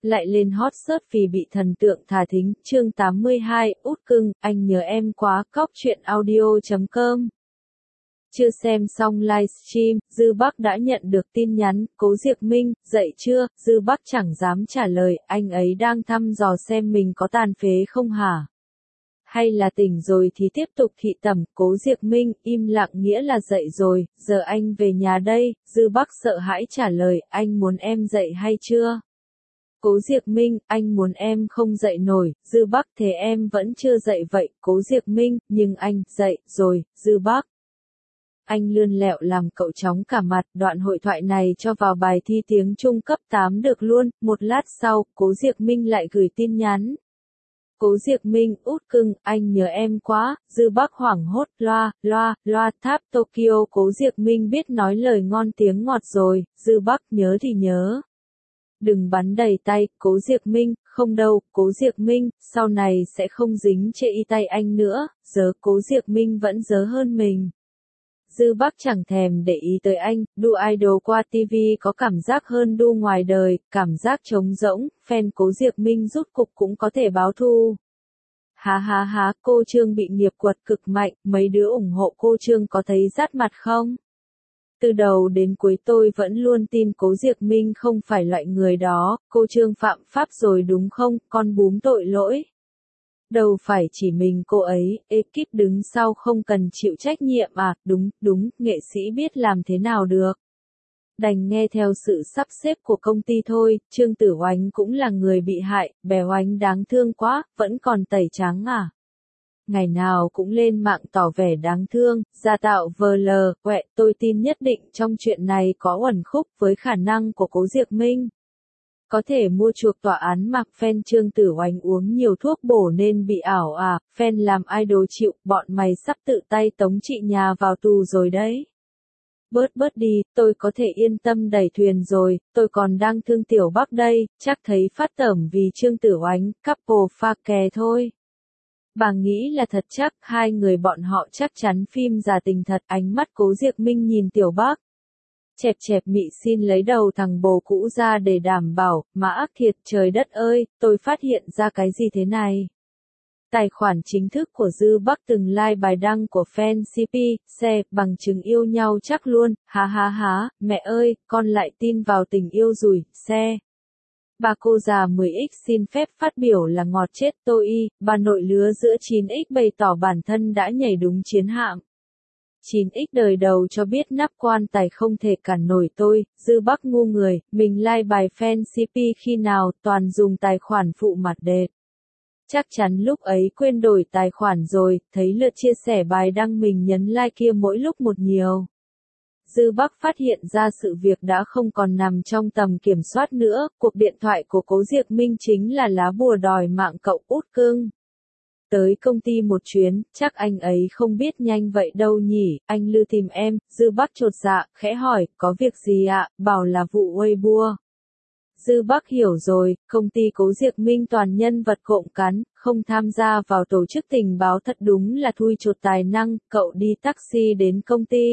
lại lên hot search vì bị thần tượng thả thính. Chương 82, út cưng, anh nhớ em quá. Cóc truyện audio.com. Chưa xem xong livestream, Dư Bắc đã nhận được tin nhắn. Cố Diệc Minh, dậy chưa? Dư Bắc chẳng dám trả lời, anh ấy đang thăm dò xem mình có tàn phế không hả? Hay là tỉnh rồi thì tiếp tục thị tẩm. Cố Diệc Minh, im lặng nghĩa là dậy rồi, giờ anh về nhà đây. Dư Bắc sợ hãi trả lời, anh muốn em dậy hay chưa? Cố Diệc Minh, anh muốn em không dậy nổi. Dư Bắc, thế em vẫn chưa dậy vậy. Cố Diệc Minh, nhưng anh, dậy, rồi. Dư Bắc. Anh lươn lẹo làm cậu chóng cả mặt. Đoạn hội thoại này cho vào bài thi tiếng Trung cấp 8 được luôn. Một lát sau, Cố Diệc Minh lại gửi tin nhắn. Cố Diệc Minh, út cưng, anh nhớ em quá. Dư Bắc hoảng hốt, loa, tháp Tokyo. Cố Diệc Minh biết nói lời ngon tiếng ngọt rồi. Dư Bắc, nhớ thì nhớ. Đừng bắn đầy tay. Cố Diệc Minh, không đâu. Cố Diệc Minh, sau này sẽ không dính chê y tay anh nữa. Giờ Cố Diệc Minh vẫn dớ hơn mình. Dư Bắc chẳng thèm để ý tới anh. Đu idol qua TV có cảm giác hơn đu ngoài đời, cảm giác trống rỗng. Fan Cố Diệc Minh rút cục cũng có thể báo thù. Há, cô Trương bị nghiệp quật cực mạnh. Mấy đứa ủng hộ cô Trương có thấy rát mặt không? Từ đầu đến cuối tôi vẫn luôn tin Cố Diệc Minh không phải loại người đó. Cô Trương phạm pháp rồi đúng không? Con búm tội lỗi. Đâu phải chỉ mình cô ấy, ekip đứng sau không cần chịu trách nhiệm à? Đúng, nghệ sĩ biết làm thế nào được. Đành nghe theo sự sắp xếp của công ty thôi. Trương Tử Oánh cũng là người bị hại, bé Oánh đáng thương quá, vẫn còn tẩy trắng à? Ngày nào cũng lên mạng tỏ vẻ đáng thương, giả tạo quẹ, tôi tin nhất định trong chuyện này có uẩn khúc với khả năng của Cố Diệc Minh. Có thể mua chuộc tòa án mặc fan Trương Tử Oánh uống nhiều thuốc bổ nên bị ảo à? Fan làm idol chịu, bọn mày sắp tự tay tống chị nhà vào tù rồi đấy. Bớt đi, tôi có thể yên tâm đẩy thuyền rồi, tôi còn đang thương Tiểu Bắc đây, chắc thấy phát tởm vì Trương Tử Oánh, couple pha kè thôi. Bà nghĩ là thật chắc, hai người bọn họ chắc chắn phim giả tình thật. Ánh mắt Cố Diệc Minh nhìn Tiểu Bắc. Chẹp mị xin lấy đầu thằng bồ cũ ra để đảm bảo, mà ác thiệt, trời đất ơi, tôi phát hiện ra cái gì thế này. Tài khoản chính thức của Dư Bắc từng like bài đăng của fan CP, bằng chứng yêu nhau chắc luôn, há, mẹ ơi, con lại tin vào tình yêu rủi, Bà cô già 10X xin phép phát biểu là ngọt chết tôi y, bà nội lứa giữa 9X bày tỏ bản thân đã nhảy đúng chiến hạm. 9X đời đầu cho biết nắp quan tài không thể cản nổi tôi. Dư Bắc ngu người, mình like bài fan CP khi nào, toàn dùng tài khoản phụ mặt đệt. Chắc chắn lúc ấy quên đổi tài khoản rồi, thấy lượt chia sẻ bài đăng mình nhấn like kia mỗi lúc một nhiều. Dư Bắc phát hiện ra sự việc đã không còn nằm trong tầm kiểm soát nữa, cuộc điện thoại của Cố Diệc Minh chính là lá bùa đòi mạng cậu út cưng. Tới công ty một chuyến, chắc anh ấy không biết nhanh vậy đâu nhỉ, anh Lư tìm em. Dư Bắc chột dạ, khẽ hỏi, có việc gì ạ? Bảo là vụ Weibo. Dư Bắc hiểu rồi, công ty Cố Diệc Minh toàn nhân vật cộm cán, không tham gia vào tổ chức tình báo thật đúng là thui chột tài năng. Cậu đi taxi đến công ty.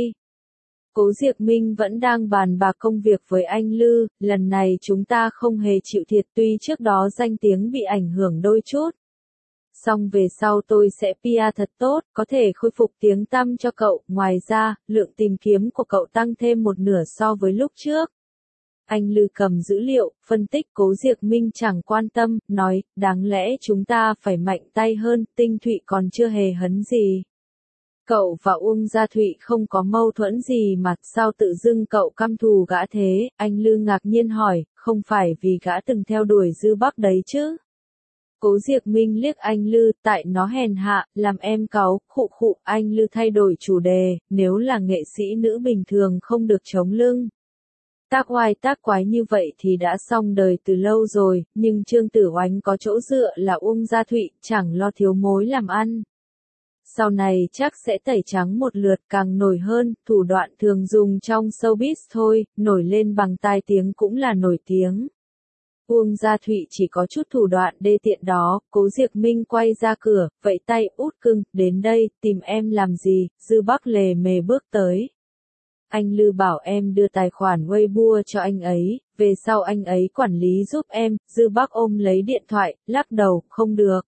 Cố Diệc Minh vẫn đang bàn bạc công việc với anh Lư, lần này chúng ta không hề chịu thiệt tuy trước đó danh tiếng bị ảnh hưởng đôi chút. Xong về sau tôi sẽ PR thật tốt, có thể khôi phục tiếng tăm cho cậu. Ngoài ra, lượng tìm kiếm của cậu tăng thêm một nửa so với lúc trước. Anh Lư cầm dữ liệu, phân tích. Cố Diệc Minh chẳng quan tâm, nói, đáng lẽ chúng ta phải mạnh tay hơn, Tinh Thụy còn chưa hề hấn gì. Cậu và Uông Gia Thụy không có mâu thuẫn gì mà, sao tự dưng cậu căm thù gã thế? Anh Lư ngạc nhiên hỏi, không phải vì gã từng theo đuổi Dư Bắc đấy chứ? Cố Diệc Minh liếc anh Lư, tại nó hèn hạ, làm em cáu, khụ, anh Lư thay đổi chủ đề, nếu là nghệ sĩ nữ bình thường không được chống lưng. Tác oai tác quái như vậy thì đã xong đời từ lâu rồi, nhưng Trương Tử Oánh có chỗ dựa là Uông Gia Thụy, chẳng lo thiếu mối làm ăn. Sau này chắc sẽ tẩy trắng một lượt, càng nổi hơn, thủ đoạn thường dùng trong showbiz thôi, nổi lên bằng tai tiếng cũng là nổi tiếng. Uông Gia Thụy chỉ có chút thủ đoạn đê tiện đó. Cố Diệc Minh quay ra cửa, vẫy tay, út cưng, đến đây, tìm em làm gì? Dư Bắc lề mề bước tới. anh Lư bảo em đưa tài khoản Weibo cho anh ấy, về sau anh ấy quản lý giúp em, Dư Bắc ôm lấy điện thoại, lắc đầu, không được.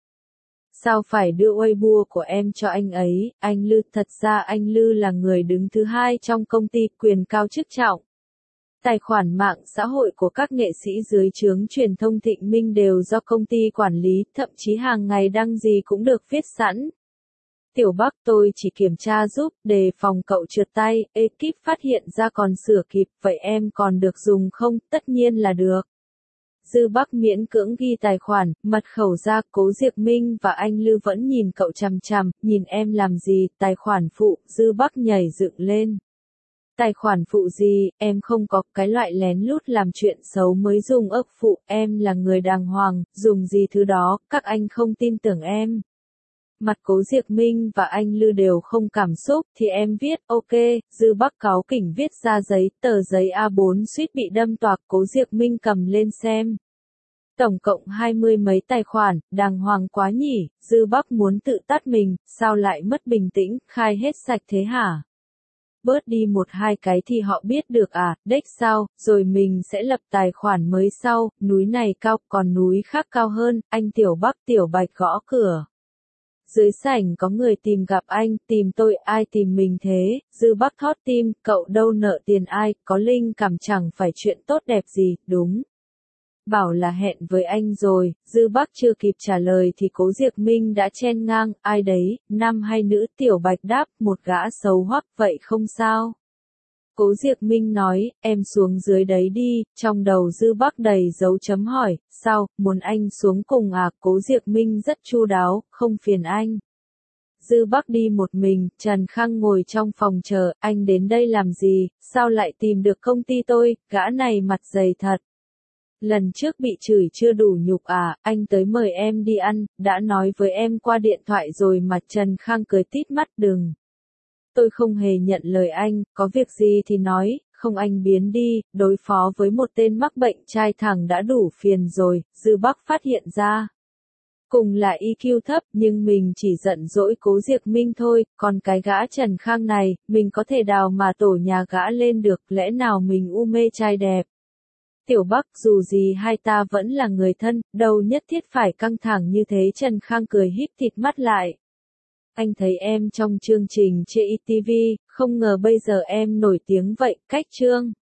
Sao phải đưa Weibo của em cho anh ấy, anh Lư, thật ra anh Lư là người đứng thứ hai trong công ty, quyền cao chức trọng. Tài khoản mạng xã hội của các nghệ sĩ dưới trướng truyền thông Thịnh Minh đều do công ty quản lý, thậm chí hàng ngày đăng gì cũng được viết sẵn. Tiểu Bắc, tôi chỉ kiểm tra giúp, đề phòng cậu trượt tay, ekip phát hiện ra còn sửa kịp, vậy em còn được dùng không? Tất nhiên là được. Dư Bắc miễn cưỡng ghi tài khoản, mật khẩu ra, Cố Diệc Minh và anh Lư vẫn nhìn cậu chằm chằm, nhìn em làm gì, tài khoản phụ, Dư Bắc nhảy dựng lên. Tài khoản phụ gì, em không có, cái loại lén lút làm chuyện xấu mới dùng ức phụ, em là người đàng hoàng, dùng gì thứ đó, các anh không tin tưởng em. Mặt Cố Diệc Minh và anh Lư đều không cảm xúc, thì em viết, ok, Dư Bắc cáu kỉnh viết ra giấy, tờ giấy A4 suýt bị đâm toạc, Cố Diệc Minh cầm lên xem. Tổng cộng 20 mấy tài khoản, đàng hoàng quá nhỉ, Dư Bắc muốn tự tát mình, sao lại mất bình tĩnh, khai hết sạch thế hả? Bớt đi một hai cái thì họ biết được à, đếch sao, rồi mình sẽ lập tài khoản mới sau, núi này cao, còn núi khác cao hơn, anh Tiểu Bắc Tiểu Bạch gõ cửa. Dưới sảnh có người tìm gặp anh, tìm tôi, ai tìm mình thế, Dư Bắc thót tim, cậu đâu nợ tiền ai, có linh cảm chẳng phải chuyện tốt đẹp gì, đúng. Bảo là hẹn với anh rồi, Dư Bắc chưa kịp trả lời thì Cố Diệc Minh đã chen ngang, ai đấy, nam hay nữ, Tiểu Bạch đáp, một gã xấu hoắc, vậy không sao. Cố Diệc Minh nói, em xuống dưới đấy đi, trong đầu Dư Bắc đầy dấu chấm hỏi, sao, muốn anh xuống cùng à, Cố Diệc Minh rất chu đáo, không phiền anh. Dư Bắc đi một mình, Trần Khang ngồi trong phòng chờ, anh đến đây làm gì, sao lại tìm được công ty tôi, gã này mặt dày thật. Lần trước bị chửi chưa đủ nhục à, anh tới mời em đi ăn, đã nói với em qua điện thoại rồi mà, Trần Khang cười tít mắt, đừng. Tôi không hề nhận lời anh, có việc gì thì nói, không anh biến đi, đối phó với một tên mắc bệnh trai thẳng đã đủ phiền rồi, Dư Bắc phát hiện ra. Cùng là EQ thấp nhưng mình chỉ giận dỗi Cố Diệc Minh thôi, còn cái gã Trần Khang này, mình có thể đào mà tổ nhà gã lên được, lẽ nào mình u mê trai đẹp. Tiểu Bắc, dù gì hai ta vẫn là người thân, đâu nhất thiết phải căng thẳng như thế, Trần Khang cười híp thịt mắt lại. Anh thấy em trong chương trình trên ETV, không ngờ bây giờ em nổi tiếng vậy, cách chương.